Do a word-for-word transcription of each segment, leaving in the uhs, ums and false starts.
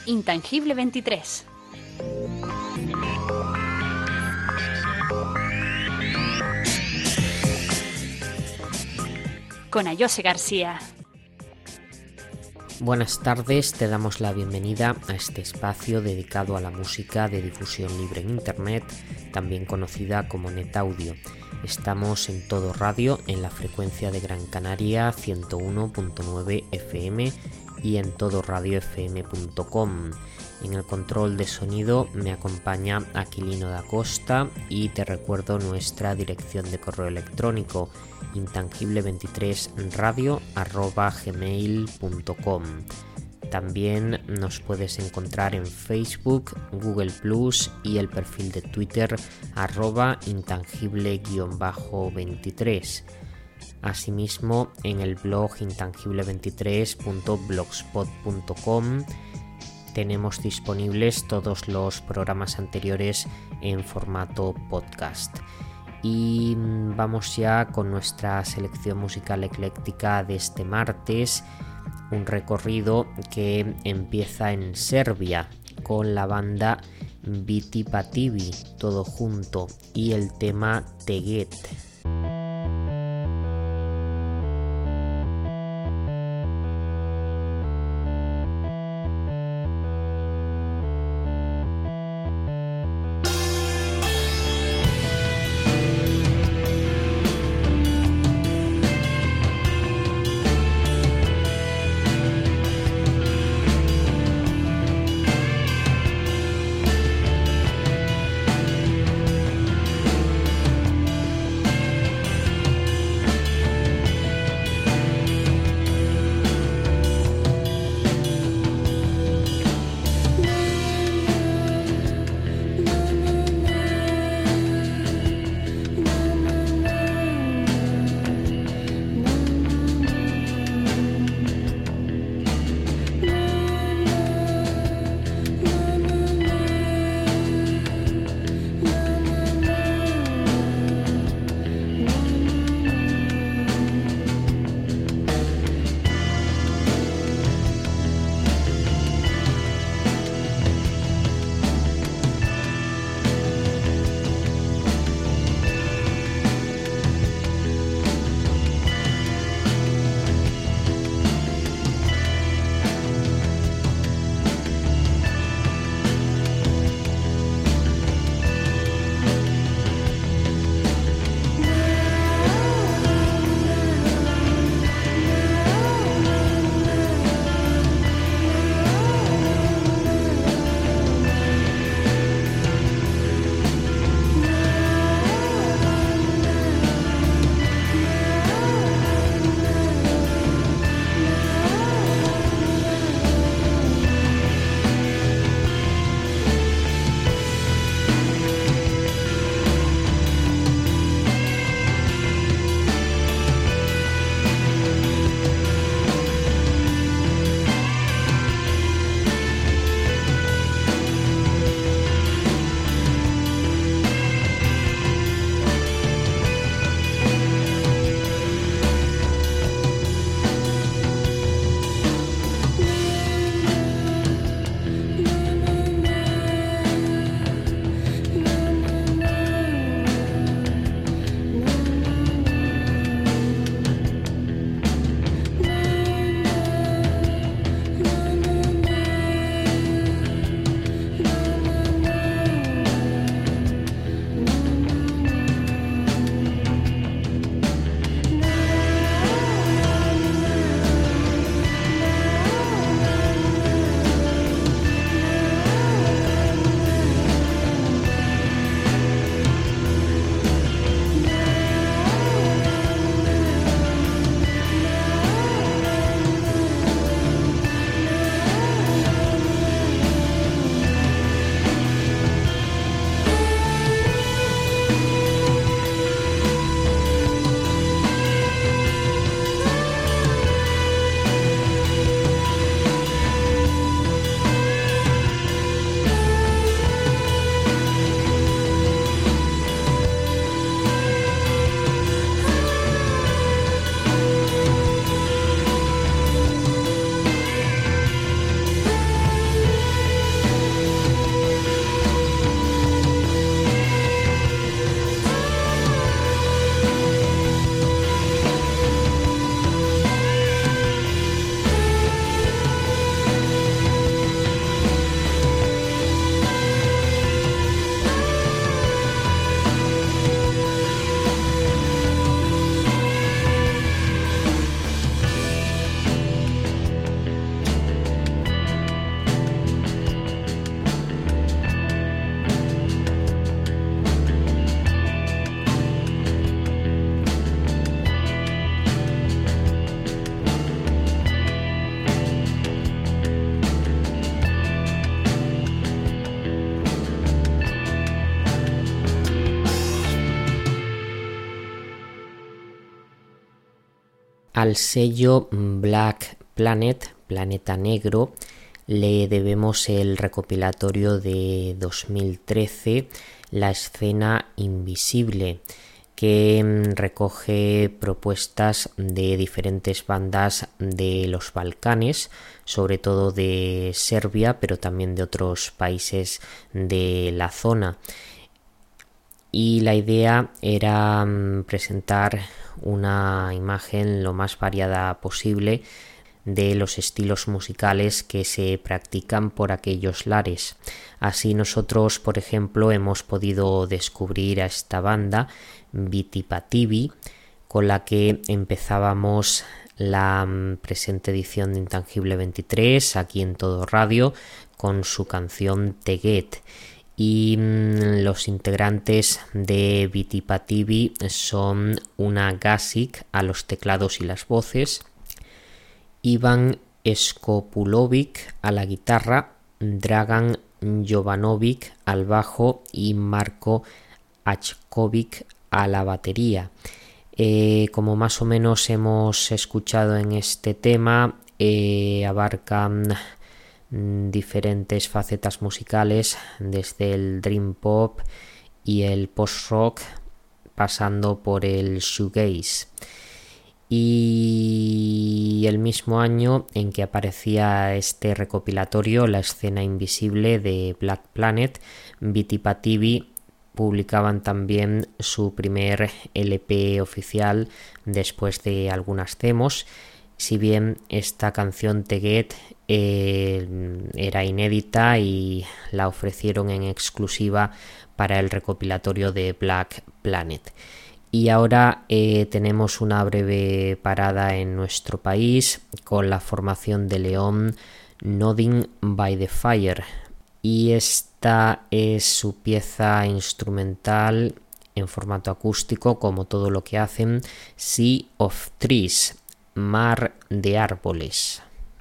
Intangible veintitrés. Con Ayose García. Buenas tardes, te damos la bienvenida a este espacio dedicado a la música de difusión libre en Internet, también conocida como NetAudio. Estamos en Todo Radio, en la frecuencia de Gran Canaria ciento uno punto nueve F M y en todo radio f m punto com. En el control de sonido me acompaña Aquilino da Costa y te recuerdo nuestra dirección de correo electrónico intangible veintitrés radio arroba gmail punto com. También nos puedes encontrar en Facebook, Google plus y el perfil de Twitter arroba intangible veintitrés. Asimismo, en el blog intangible veintitrés punto blogspot punto com tenemos disponibles todos los programas anteriores en formato podcast. Y vamos ya con nuestra selección musical ecléctica de este martes, un recorrido que empieza en Serbia con la banda Biti Pativi, todo junto, y el tema Teget. Al sello Black Planet, Planeta Negro, le debemos el recopilatorio de dos mil trece, La Escena Invisible, que recoge propuestas de diferentes bandas de los Balcanes, sobre todo de Serbia, pero también de otros países de la zona. Y la idea era presentar una imagen lo más variada posible de los estilos musicales que se practican por aquellos lares. Así nosotros, por ejemplo, hemos podido descubrir a esta banda, Vitipativi, con la que empezábamos la presente edición de Intangible veintitrés aquí en Todo Radio con su canción Teget. Y mmm, los integrantes de Vitipativi son una Gasic a los teclados y las voces, Ivan Skopulovic a la guitarra, Dragan Jovanovic al bajo y Marko Achkovic a la batería. Eh, como más o menos hemos escuchado en este tema, eh, abarcan diferentes facetas musicales, desde el dream pop y el post rock, pasando por el shoegaze. Y el mismo año en que aparecía este recopilatorio, La Escena Invisible de Black Planet, Vitipativi publicaban también su primer L P oficial después de algunas demos. Si bien esta canción Teget eh, era inédita y la ofrecieron en exclusiva para el recopilatorio de Black Planet. Y ahora eh, tenemos una breve parada en nuestro país con la formación de León, Nodding by the Fire. Y esta es su pieza instrumental en formato acústico, como todo lo que hacen, Sea of Trees, Mar de Árboles.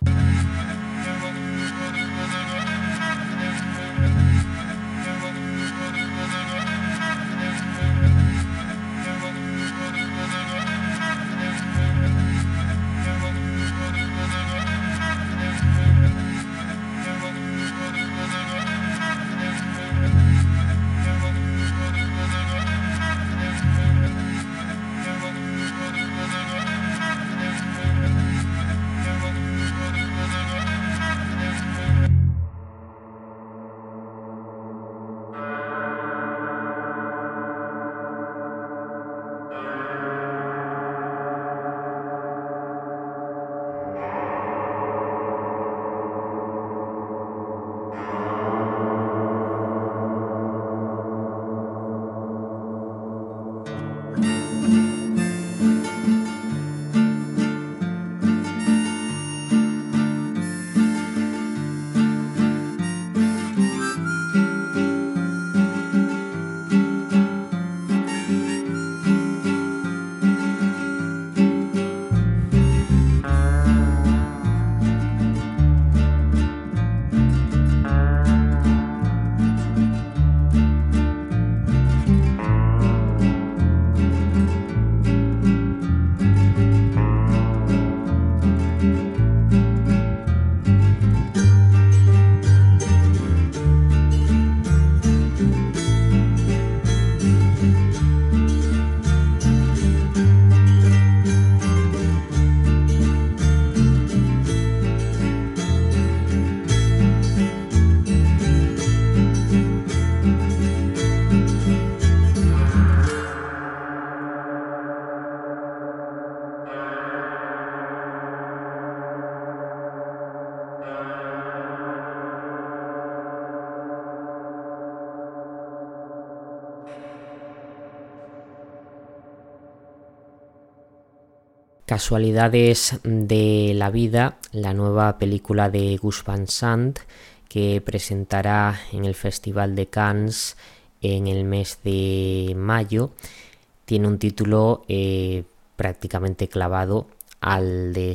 Casualidades de la vida, la nueva película de Gus Van Sant, que presentará en el Festival de Cannes en el mes de mayo, tiene un título eh, prácticamente clavado al de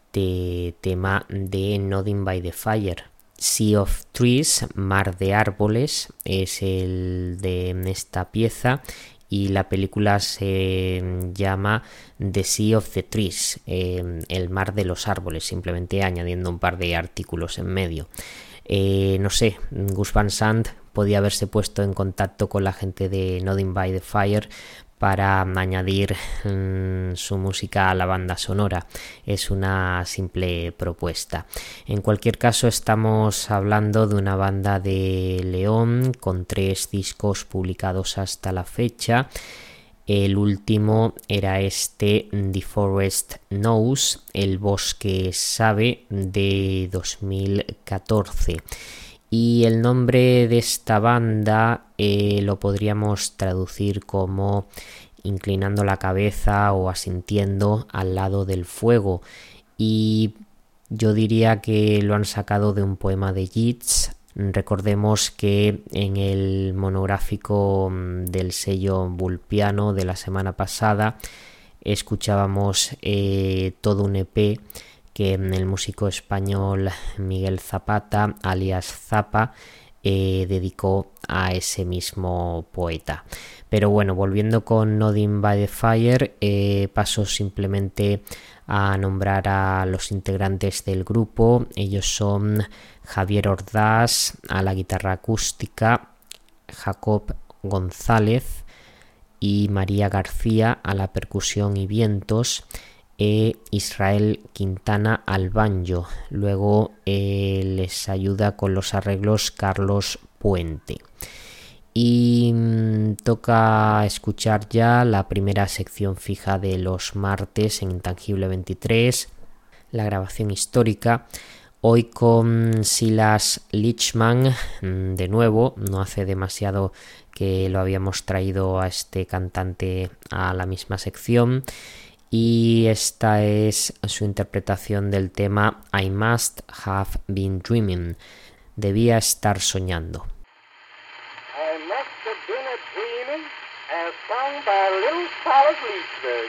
este tema de Nodding by the Fire. Sea of Trees, Mar de Árboles, es el de esta pieza, y la película se llama The Sea of the Trees, eh, el mar de los árboles, simplemente añadiendo un par de artículos en medio. Eh, no sé, Gus Van Sant podía haberse puesto en contacto con la gente de Nothing by the Fire para añadir mmm, su música a la banda sonora. Es una simple propuesta. En cualquier caso, estamos hablando de una banda de León con tres discos publicados hasta la fecha. El último era este The Forest Knows, El Bosque Sabe, de dos mil catorce. Y el nombre de esta banda eh, lo podríamos traducir como inclinando la cabeza o asintiendo al lado del fuego. Y yo diría que lo han sacado de un poema de Yeats. Recordemos que en el monográfico del sello Vulpiano de la semana pasada escuchábamos eh, todo un E P que el músico español Miguel Zapata, alias Zapa, eh, dedicó a ese mismo poeta. Pero bueno, volviendo con Nothing by the Fire, eh, paso simplemente a nombrar a los integrantes del grupo. Ellos son Javier Ordaz a la guitarra acústica, Jacob González y María García a la percusión y vientos, e Israel Quintana al banjo. Luego eh, les ayuda con los arreglos Carlos Puente. Y mmm, toca escuchar ya la primera sección fija de los martes en Intangible veintitrés, la grabación histórica. Hoy con Silas Lichman, de nuevo, no hace demasiado que lo habíamos traído a este cantante a la misma sección. Y esta es su interpretación del tema I Must Have Been Dreaming. Debía estar soñando. I must have been a dreaming, as sung by little Silas Leachman.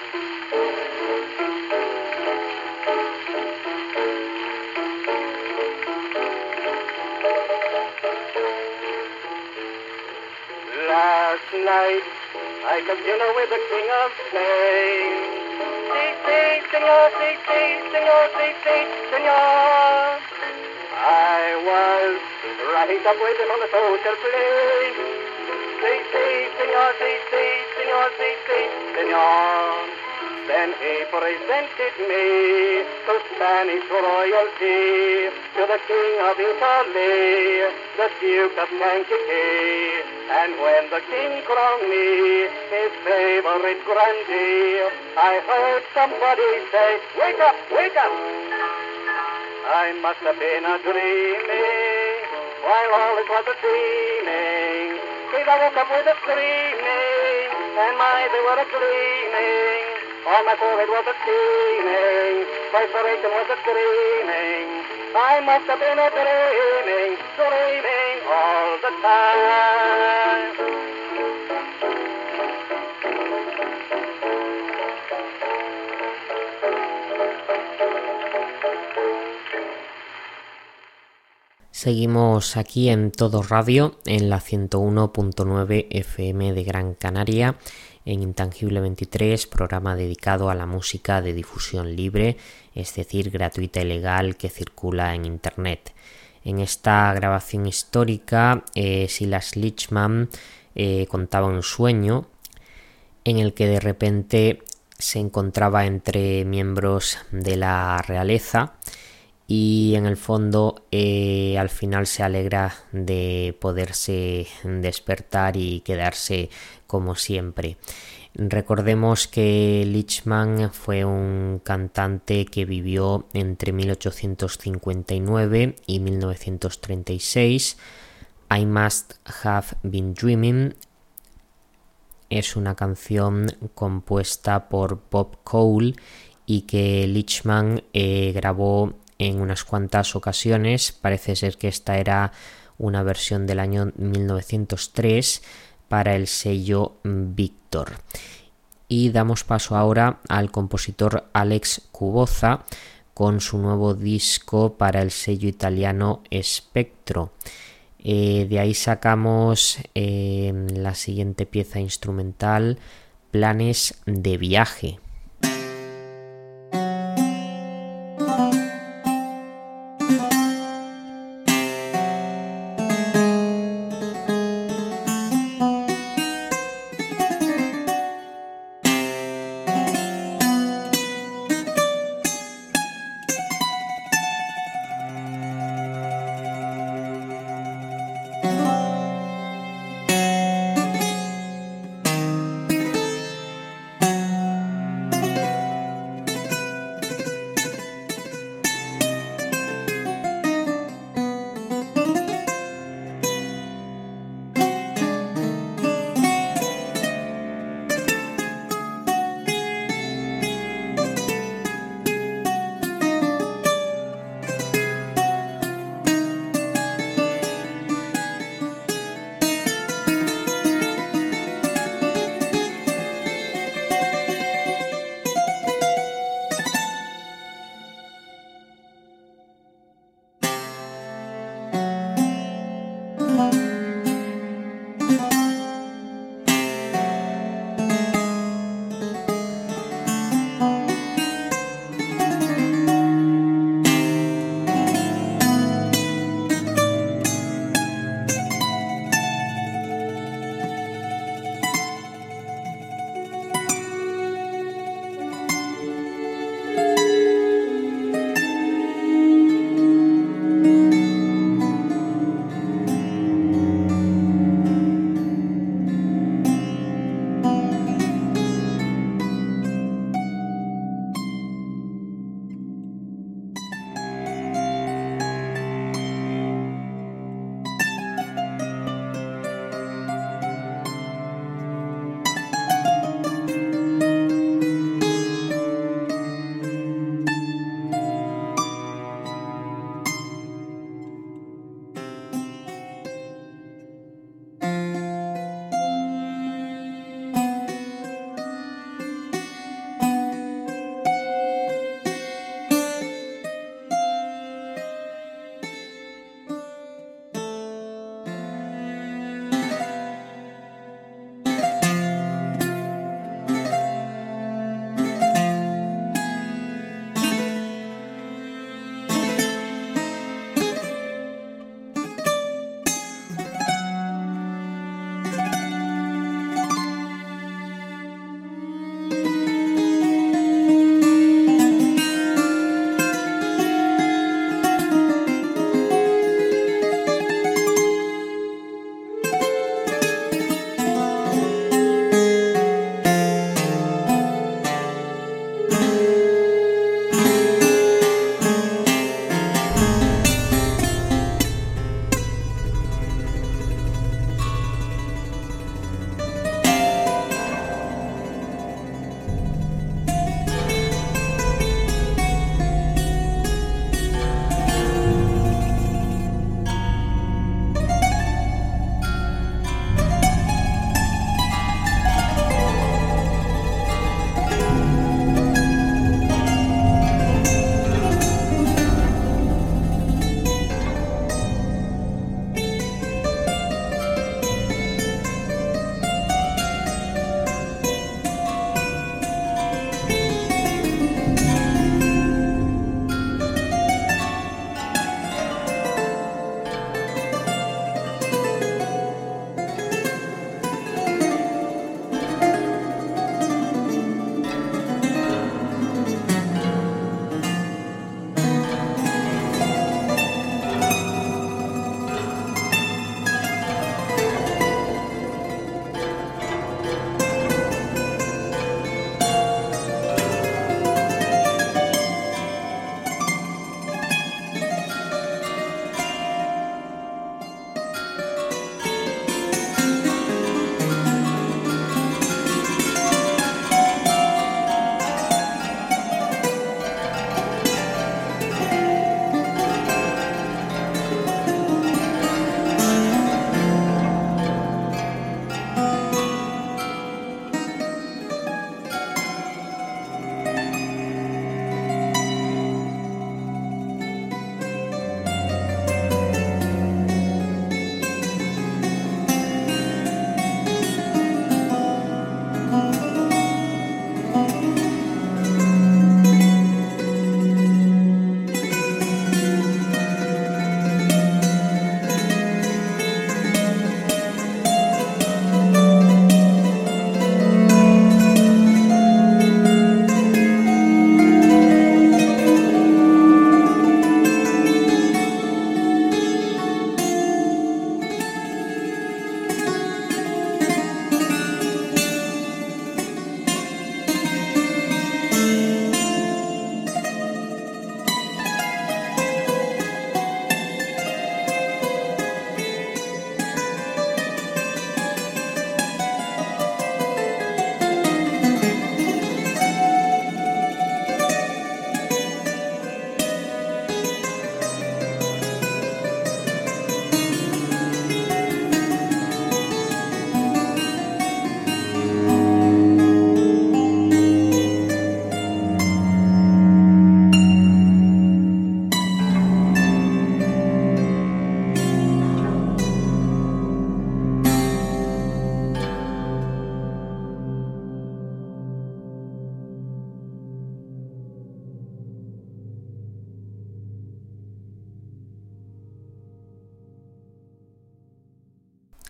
Last night I took dinner with the King of Spain. Sí, sí, señor, sí, sí, señor, sí, sí, señor. I was riding up with him on the social plane. Sí, sí, señor, sí, sí, señor, sí, sí, señor. Then he presented me to Spanish royalty, to the King of Italy, the Duke of Kankakee. And when the king crowned me his favorite grandee, I heard somebody say, wake up, wake up. I must have been a dreaming, while all it was a dreaming. See, I woke up with a screaming, and my, they were a gleaming. On my forehead was a steaming, perspiration was a screaming. I must have been a dreaming, dreaming all the time. Seguimos aquí en Todo Radio, en la ciento uno punto nueve F M de Gran Canaria, en Intangible veintitrés, programa dedicado a la música de difusión libre, es decir, gratuita y legal, que circula en Internet. En esta grabación histórica, eh, Silas Lichman eh, contaba un sueño en el que de repente se encontraba entre miembros de la realeza y en el fondo eh, al final se alegra de poderse despertar y quedarse como siempre. Recordemos que Lichman fue un cantante que vivió entre mil ochocientos cincuenta y nueve y mil novecientos treinta y seis. I Must Have Been Dreaming es una canción compuesta por Bob Cole y que Lichman eh, grabó en unas cuantas ocasiones. Parece ser que esta era una versión del año mil novecientos tres para el sello Victor. Y damos paso ahora al compositor Alex Cuboza con su nuevo disco para el sello italiano Spectro. Eh, de ahí sacamos eh, la siguiente pieza instrumental, Planes de viaje.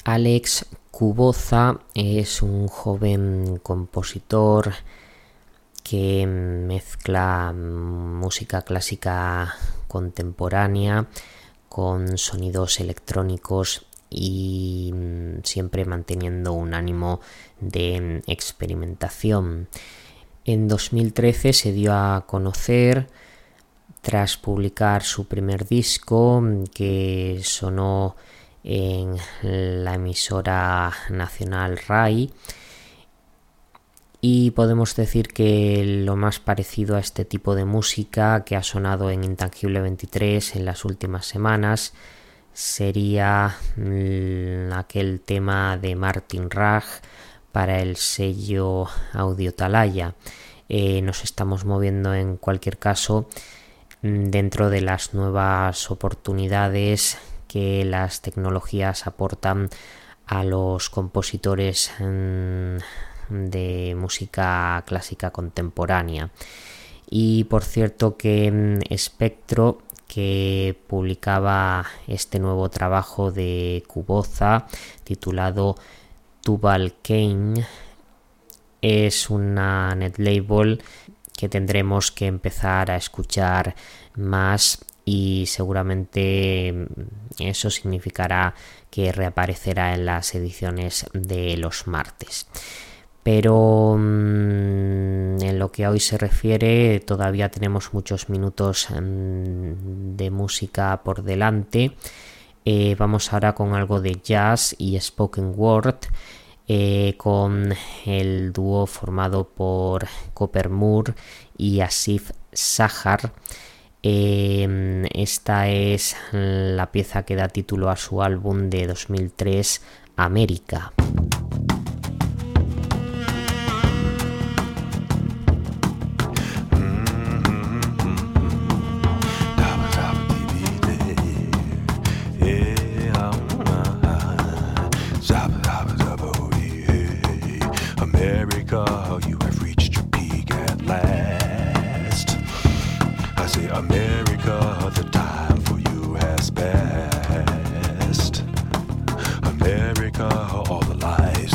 Alex Kuboza es un joven compositor que mezcla música clásica contemporánea con sonidos electrónicos y siempre manteniendo un ánimo de experimentación. En dos mil trece se dio a conocer tras publicar su primer disco, que sonó en la emisora nacional R A I, y podemos decir que lo más parecido a este tipo de música que ha sonado en Intangible veintitrés en las últimas semanas sería aquel tema de Martin Raj para el sello Audio Talaya. Eh, nos estamos moviendo en cualquier caso dentro de las nuevas oportunidades que las tecnologías aportan a los compositores mmm, de música clásica contemporánea. Y por cierto que Spectro, que publicaba este nuevo trabajo de Kuboza titulado Tubal Cain, es una netlabel que tendremos que empezar a escuchar más, y seguramente eso significará que reaparecerá en las ediciones de los martes. Pero en lo que a hoy se refiere, todavía tenemos muchos minutos de música por delante. Eh, vamos ahora con algo de jazz y spoken word, eh, con el dúo formado por Copper Moore y Asif Sahar. Eh, esta es la pieza que da título a su álbum de dos mil tres, América. America, you have reached your peak at last. I say, America, the time for you has passed. America, all the lies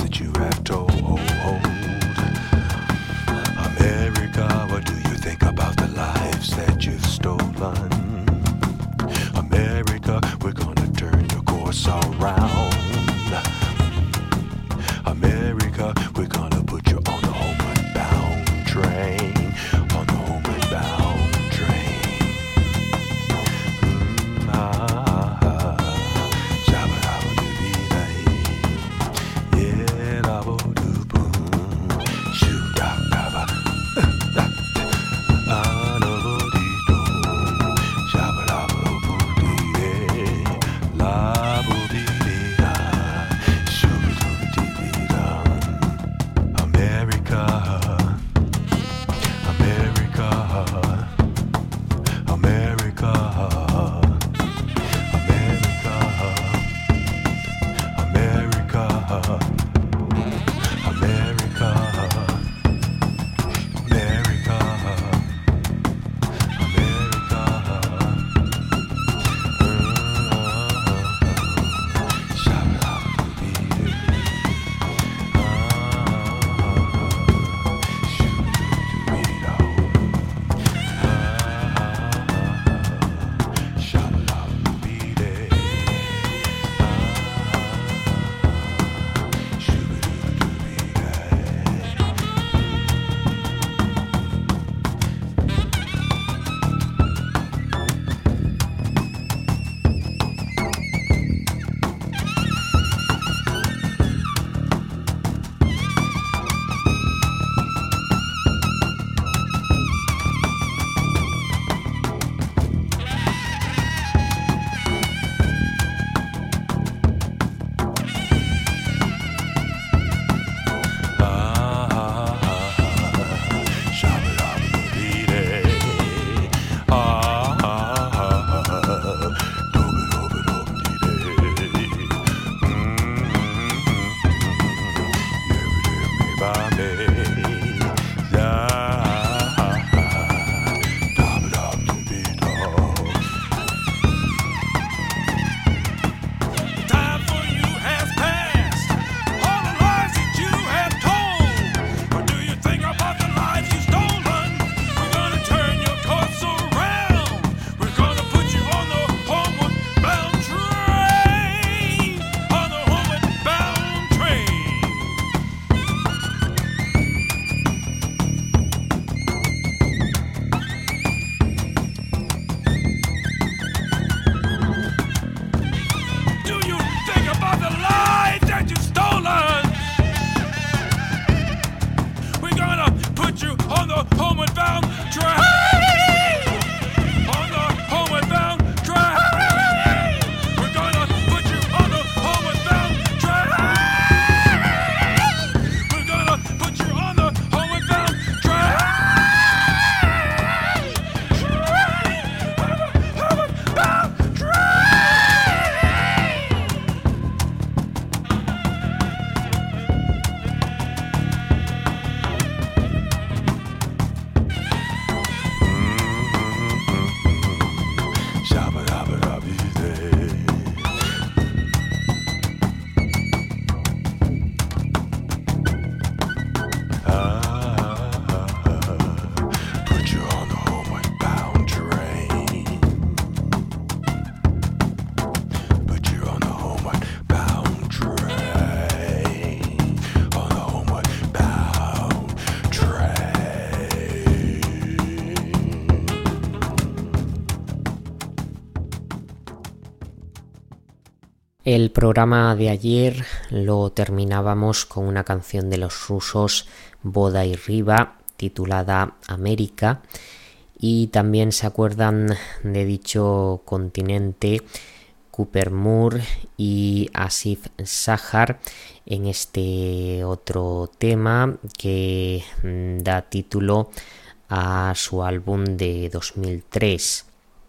put you on the homeward bound train. On the homeward bound train. We're gonna put you on the homeward bound train. We're gonna put you on the homeward bound train. Homeward bound train. El programa de ayer lo terminábamos con una canción de los rusos Boda y Riva titulada América, y también se acuerdan de dicho continente Cooper Moore y Asif Sahar en este otro tema que da título a su álbum de dos mil tres.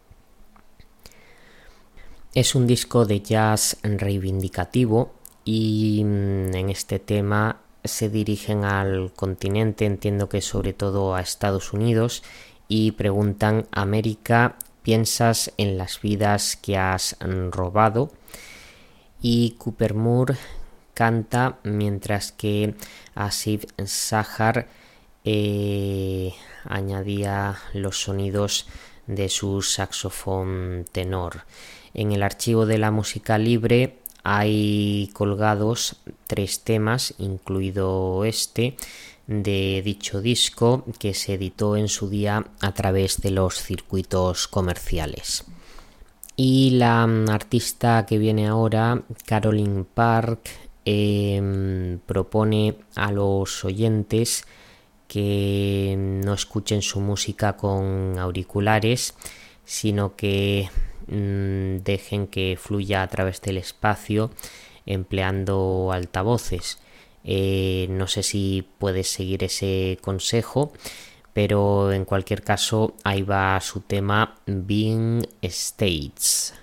Es un disco de jazz reivindicativo y en este tema se dirigen al continente, entiendo que sobre todo a Estados Unidos, y preguntan: América, ¿piensas en las vidas que has robado? Y Cooper Moore canta mientras que Asif Sahar eh, añadía los sonidos de su saxofón tenor. En el archivo de la música libre hay colgados tres temas, incluido este, de dicho disco que se editó en su día a través de los circuitos comerciales. Y la artista que viene ahora, Caroline Park, eh, propone a los oyentes que no escuchen su música con auriculares, sino que dejen que fluya a través del espacio empleando altavoces. Eh, no sé si puedes seguir ese consejo, pero en cualquier caso ahí va su tema Being States.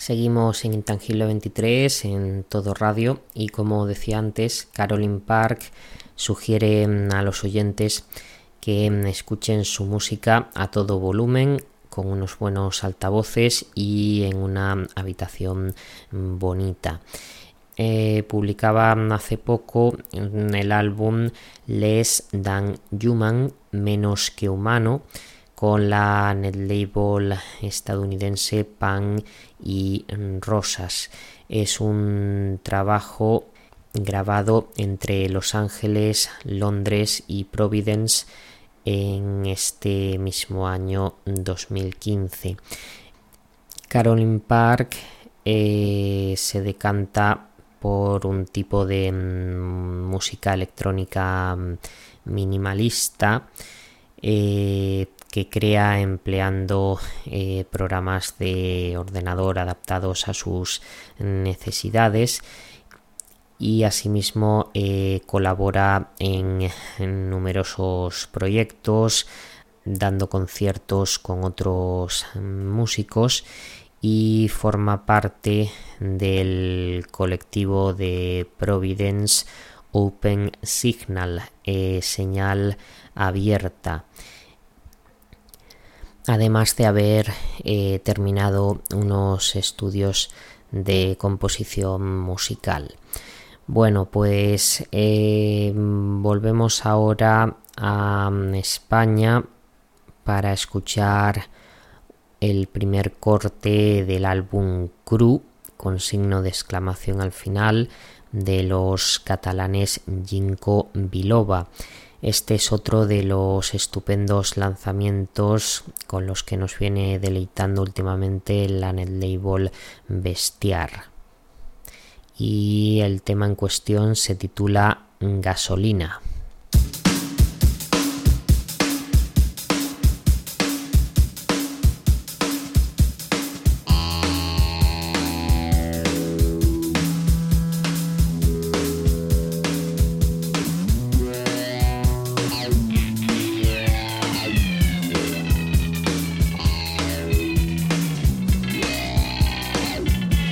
Seguimos en Intangible veintitrés, en Todo Radio, y como decía antes, Carolyn Park sugiere a los oyentes que escuchen su música a todo volumen, con unos buenos altavoces y en una habitación bonita. Eh, publicaba hace poco el álbum Less Than Human, menos que humano, con la netlabel estadounidense Pan y Rosas. Es un trabajo grabado entre Los Ángeles, Londres y Providence en este mismo año dos mil quince. Carolyn Park eh, se decanta por un tipo de mm, música electrónica minimalista eh, que crea empleando eh, programas de ordenador adaptados a sus necesidades, y asimismo eh, colabora en, en numerosos proyectos, dando conciertos con otros músicos, y forma parte del colectivo de Providence Open Signal, eh, señal abierta, además de haber eh, terminado unos estudios de composición musical. Bueno, pues eh, volvemos ahora a España para escuchar el primer corte del álbum Cru, con signo de exclamación al final, de los catalanes Ginkgo Biloba. Este es otro de los estupendos lanzamientos con los que nos viene deleitando últimamente la netlabel Bestiar. Y el tema en cuestión se titula Gasolina.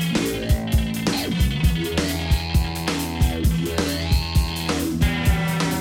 We'll be right back.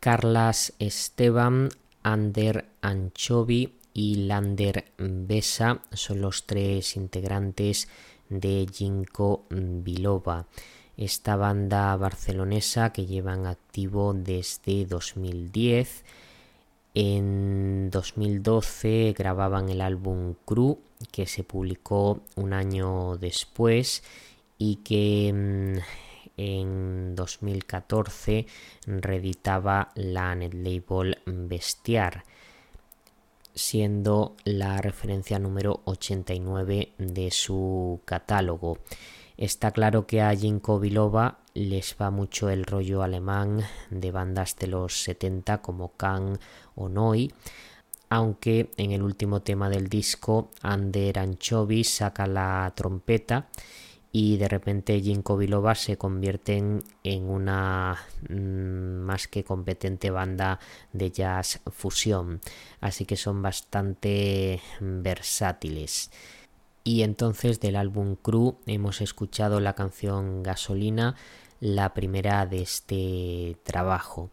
Carlas Esteban, Ander Anchovi y Lander Besa son los tres integrantes de Ginkgo biloba, esta banda barcelonesa que llevan activo desde dos mil diez. En dos mil doce grababan el álbum Cru, que se publicó un año después y que en dos mil catorce reeditaba la netlabel Bestiar, siendo la referencia número ochenta y nueve de su catálogo. Está claro que a Ginkgo biloba les va mucho el rollo alemán de bandas de los setenta como Can o Noi, aunque en el último tema del disco Ander Anchovi saca la trompeta y de repente Ginkgo biloba se convierten en una mmm, más que competente banda de jazz fusión, así que son bastante versátiles. Y entonces del álbum Cru hemos escuchado la canción Gasolina, la primera de este trabajo.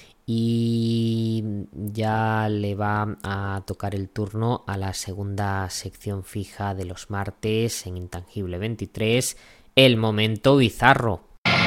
Y ya le va a tocar el turno a la segunda sección fija de los martes en Intangible veintitrés, el momento bizarro.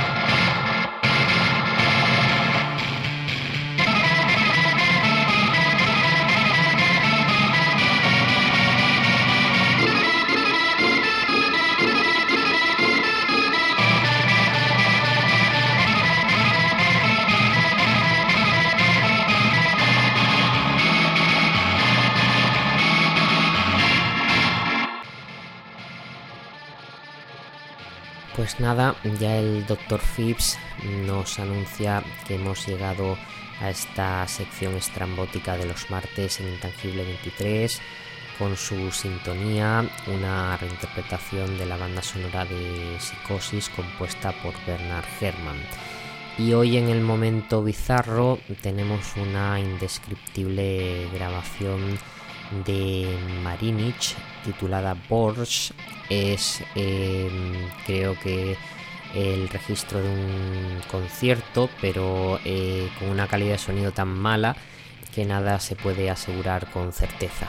Pues nada, ya el doctor Phipps nos anuncia que hemos llegado a esta sección estrambótica de los martes en Intangible veintitrés con su sintonía, una reinterpretación de la banda sonora de Psicosis compuesta por Bernard Herrmann. Y hoy en el momento bizarro tenemos una indescriptible grabación de Marinich titulada Borsch. Es eh, creo que el registro de un concierto, pero eh, con una calidad de sonido tan mala que nada se puede asegurar con certeza.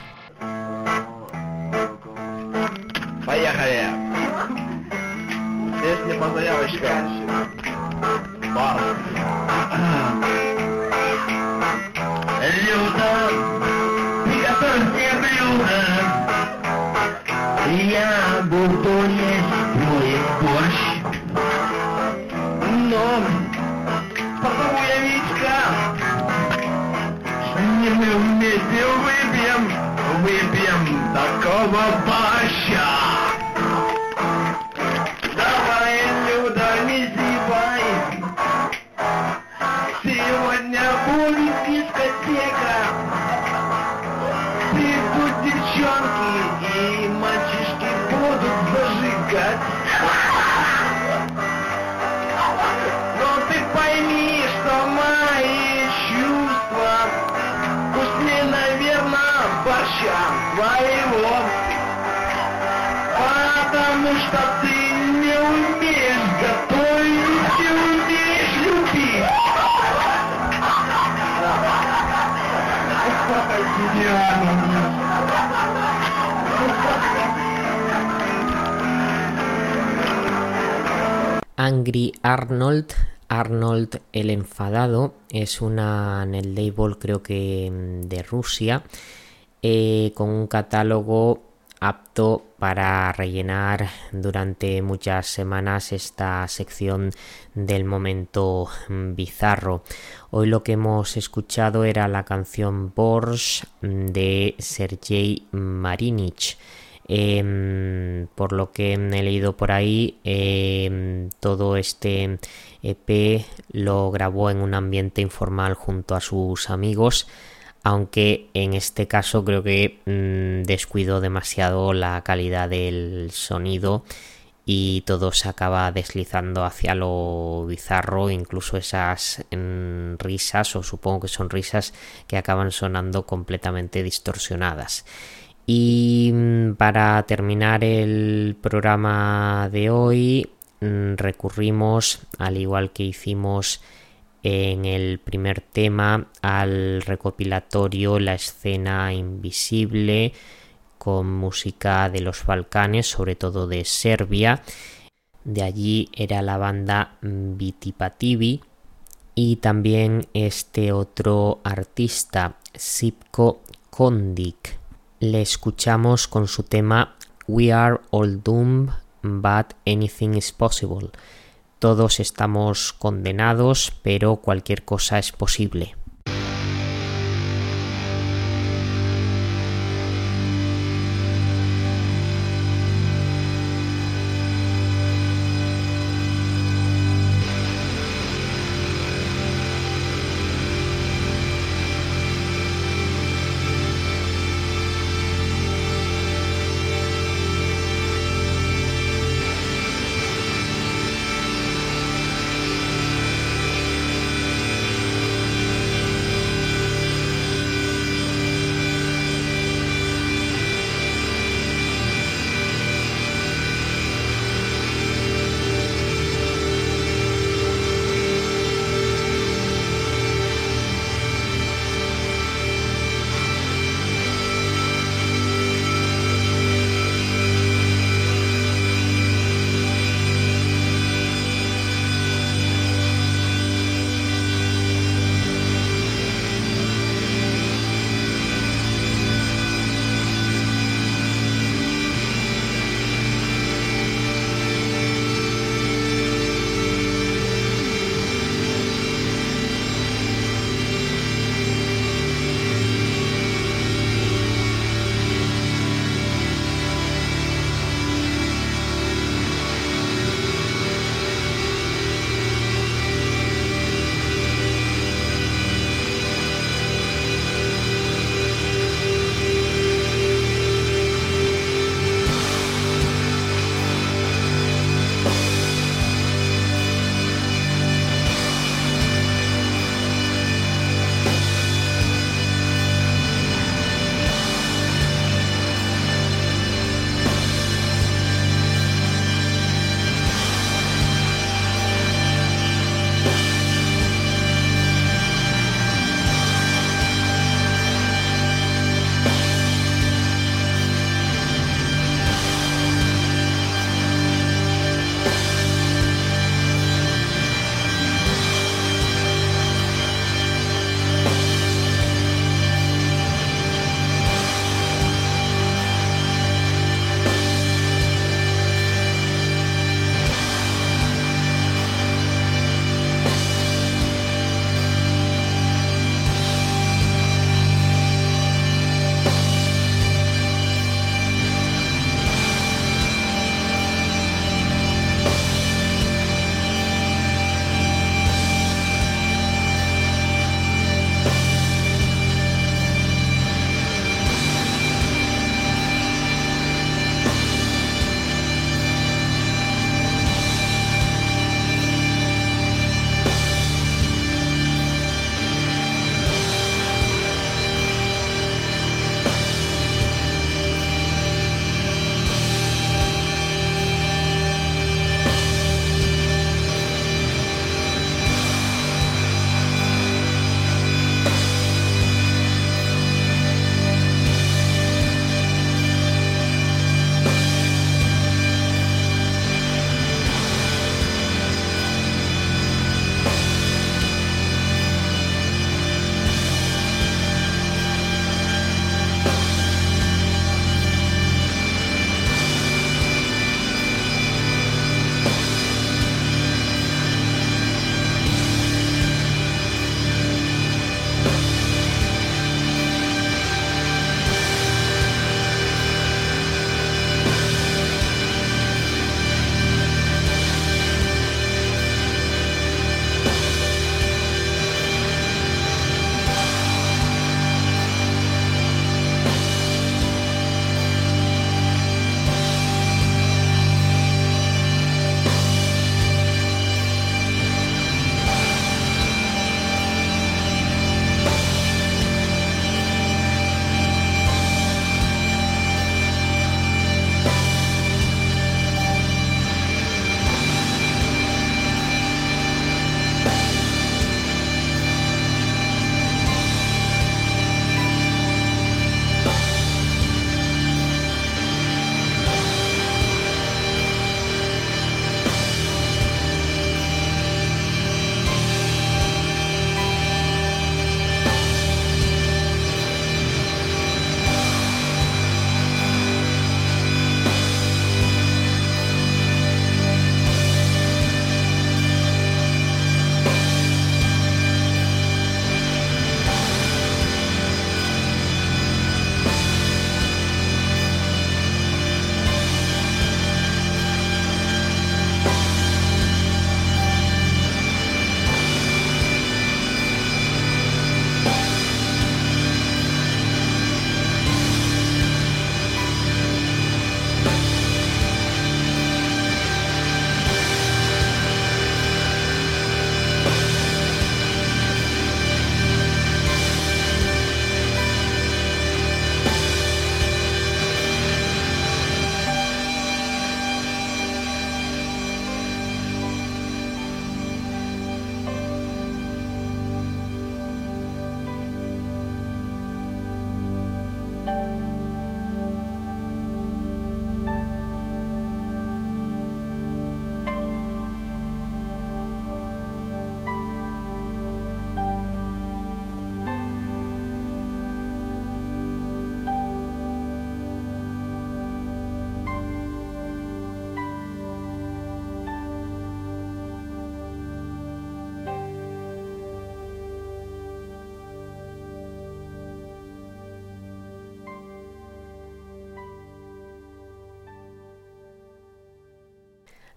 Поехали! Песня по заявочкам. Люда, приготовь мне блюдо. Я буду есть твой борщ. Но позову я Витька. С ним мы вместе выпьем, выпьем такого борща. Давай, Люда, не зевай. Сегодня будет дискотека. Придут девчонки и мальчишки будут зажигать. Но ты пойми, что мои чувства вкуснее, наверное, борща твоего. Потому что ты не умеешь готовить, не умеешь любить. Angry Arnold, Arnold el Enfadado, es una netlabel creo que de Rusia, eh, con un catálogo apto para rellenar durante muchas semanas esta sección del momento bizarro. Hoy lo que hemos escuchado era la canción Borsch de Sergei Marinich. Eh, por lo que he leído por ahí, eh, todo este E P lo grabó en un ambiente informal junto a sus amigos, aunque en este caso creo que mmm, descuidó demasiado la calidad del sonido y todo se acaba deslizando hacia lo bizarro, incluso esas mmm, risas, o supongo que son risas, que acaban sonando completamente distorsionadas. Y mmm, para terminar el programa de hoy, mmm, recurrimos, al igual que hicimos en el primer tema al recopilatorio La escena invisible, con música de los Balcanes, sobre todo de Serbia. De allí era la banda Vitipativi, y también este otro artista, Sipko Kondik. Le escuchamos con su tema We Are All Doomed, But Anything Is Possible. Todos estamos condenados, pero cualquier cosa es posible.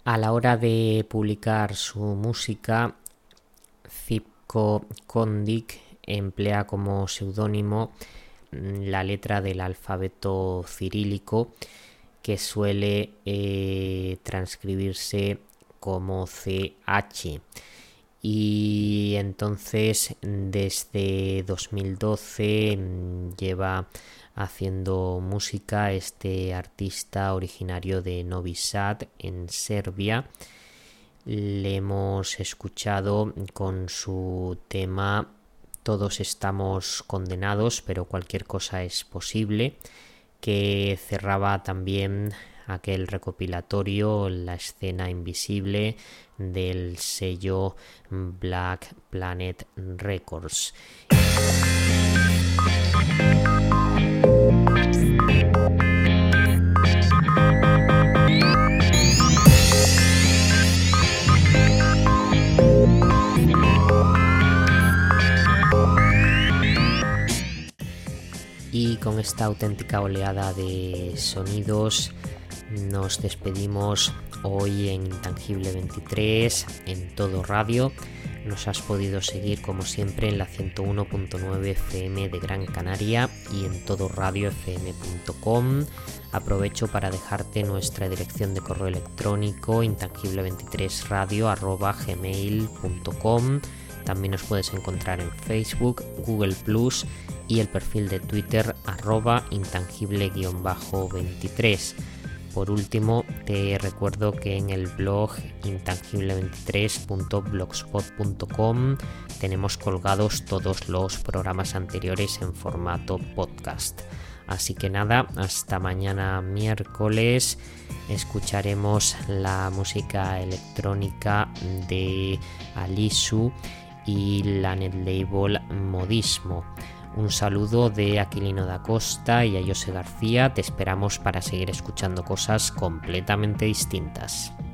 A la hora de publicar su música, Zipko Kondik emplea como seudónimo la letra del alfabeto cirílico, que suele eh, transcribirse como C H. Y entonces desde dos mil doce lleva haciendo música este artista originario de Novi Sad, en Serbia. Le hemos escuchado con su tema Todos estamos condenados, pero cualquier cosa es posible, que cerraba también aquel recopilatorio La escena invisible del sello Black Planet Records. Y con esta auténtica oleada de sonidos nos despedimos hoy en Intangible veintitrés, en Todo Radio. Nos has podido seguir como siempre en la ciento uno punto nueve F M de Gran Canaria y en todo radio f m punto com. Aprovecho para dejarte nuestra dirección de correo electrónico intangible veintitrés radio arroba gmail punto com. También nos puedes encontrar en Facebook, Google plus y el perfil de Twitter arroba intangible veintitrés. Por último, te recuerdo que en el blog intangible veintitrés punto blogspot punto com tenemos colgados todos los programas anteriores en formato podcast. Así que nada, hasta mañana miércoles escucharemos la música electrónica de Alisu y la netlabel Modismo. Un saludo de Aquilino da Costa y a José García. Te esperamos para seguir escuchando cosas completamente distintas.